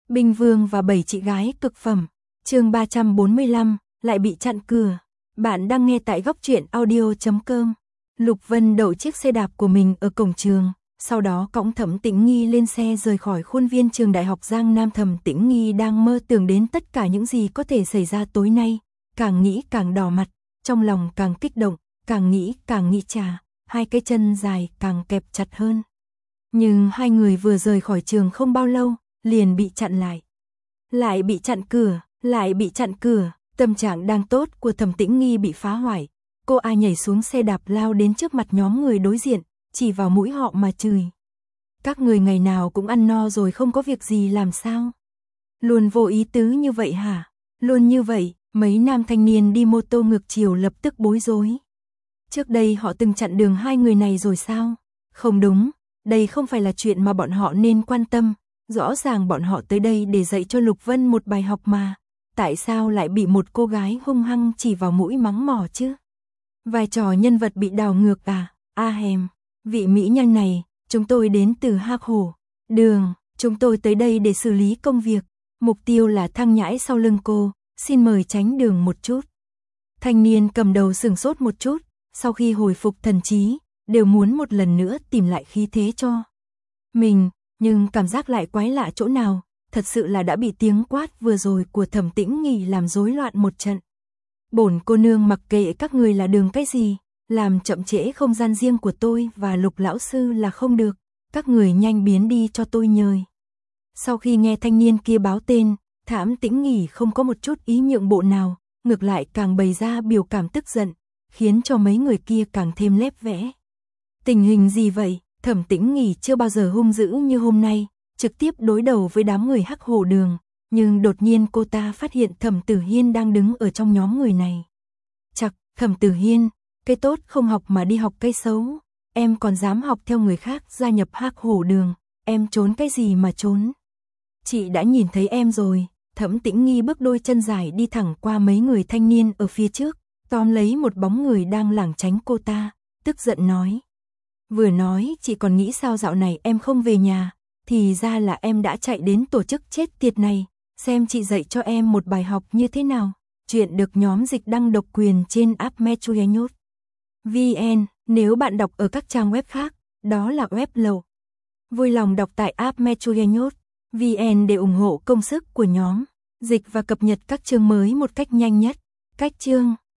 Binh Vương và 7 chị gái cực phẩm. Chương 345, lại bị chặn cửa. Bạn đang nghe tại góc truyện audio.com. Lục Vân đậu chiếc xe đạp của mình ở cổng trường, sau đó cõng Thẩm Tĩnh Nghi lên xe rời khỏi khuôn viên trường đại học Giang Nam. Thẩm Tĩnh Nghi đang mơ tưởng đến tất cả những gì có thể xảy ra tối nay, càng nghĩ càng đỏ mặt, trong lòng càng kích động, càng nghĩ chà, hai cái chân dài càng kẹp chặt hơn. Nhưng hai người vừa rời khỏi trường không bao lâu, liền bị chặn lại. Lại bị chặn cửa, tâm trạng đang tốt của Thẩm Tĩnh Nghi bị phá hoại. Cô nhảy xuống xe đạp lao đến trước mặt nhóm người đối diện, chỉ vào mũi họ mà chửi. Các người ngày nào cũng ăn no rồi không có việc gì làm sao? Luôn vô ý tứ như vậy hả? Luôn như vậy, mấy nam thanh niên đi mô tô ngược chiều lập tức bối rối. Trước đây họ từng chặn đường hai người này rồi sao? Không đúng, đây không phải là chuyện mà bọn họ nên quan tâm. Rõ ràng bọn họ tới đây để dạy cho Lục Vân một bài học mà. Tại sao lại bị một cô gái hung hăng chỉ vào mũi mắng mỏ chứ? Vai trò nhân vật bị đảo ngược à? Vị mỹ nhân này, chúng tôi đến từ Hắc Hổ Đường, chúng tôi tới đây để xử lý công việc. Mục tiêu là Thang Nhãi sau lưng cô, xin mời tránh đường một chút. Thanh niên cầm đầu sửng sốt một chút, sau khi hồi phục thần trí, đều muốn một lần nữa tìm lại khí thế cho mình, nhưng cảm giác lại quái lạ chỗ nào, thật sự là đã bị tiếng quát vừa rồi của Thẩm Tĩnh Nghi làm rối loạn một trận. Bổn cô nương mặc kệ các người là đường cái gì, làm chậm trễ không gian riêng của tôi và Lục lão sư là không được, các người nhanh biến đi cho tôi nhời. Sau khi nghe thanh niên kia báo tên, Thẩm Tĩnh Nghi không có một chút ý nhượng bộ nào, ngược lại càng bày ra biểu cảm tức giận, khiến cho mấy người kia càng thêm lép vẽ. Tình hình gì vậy? Thẩm Tĩnh Nghi chưa bao giờ hung dữ như hôm nay, trực tiếp đối đầu với đám người Hắc Hổ Đường, nhưng đột nhiên cô ta phát hiện Thẩm Tử Hiên đang đứng ở trong nhóm người này. Chậc, Thẩm Tử Hiên, cái tốt không học mà đi học cái xấu, em còn dám học theo người khác gia nhập Hắc Hổ Đường, em trốn cái gì mà trốn? Chị đã nhìn thấy em rồi. Thẩm Tĩnh Nghi bước đôi chân dài đi thẳng qua mấy người thanh niên ở phía trước, tóm lấy một bóng người đang lảng tránh cô ta, tức giận nói. Vừa nói chị còn nghĩ sao dạo này em không về nhà, thì ra là em đã chạy đến tổ chức chết tiệt này, xem chị dạy cho em một bài học như thế nào. Chuyện được nhóm dịch đăng độc quyền trên app Metro.vn, nếu bạn đọc ở các trang web khác, đó là web lậu. Vui lòng đọc tại app Metro.vn để ủng hộ công sức của nhóm dịch và cập nhật các chương mới một cách nhanh nhất. Cách chương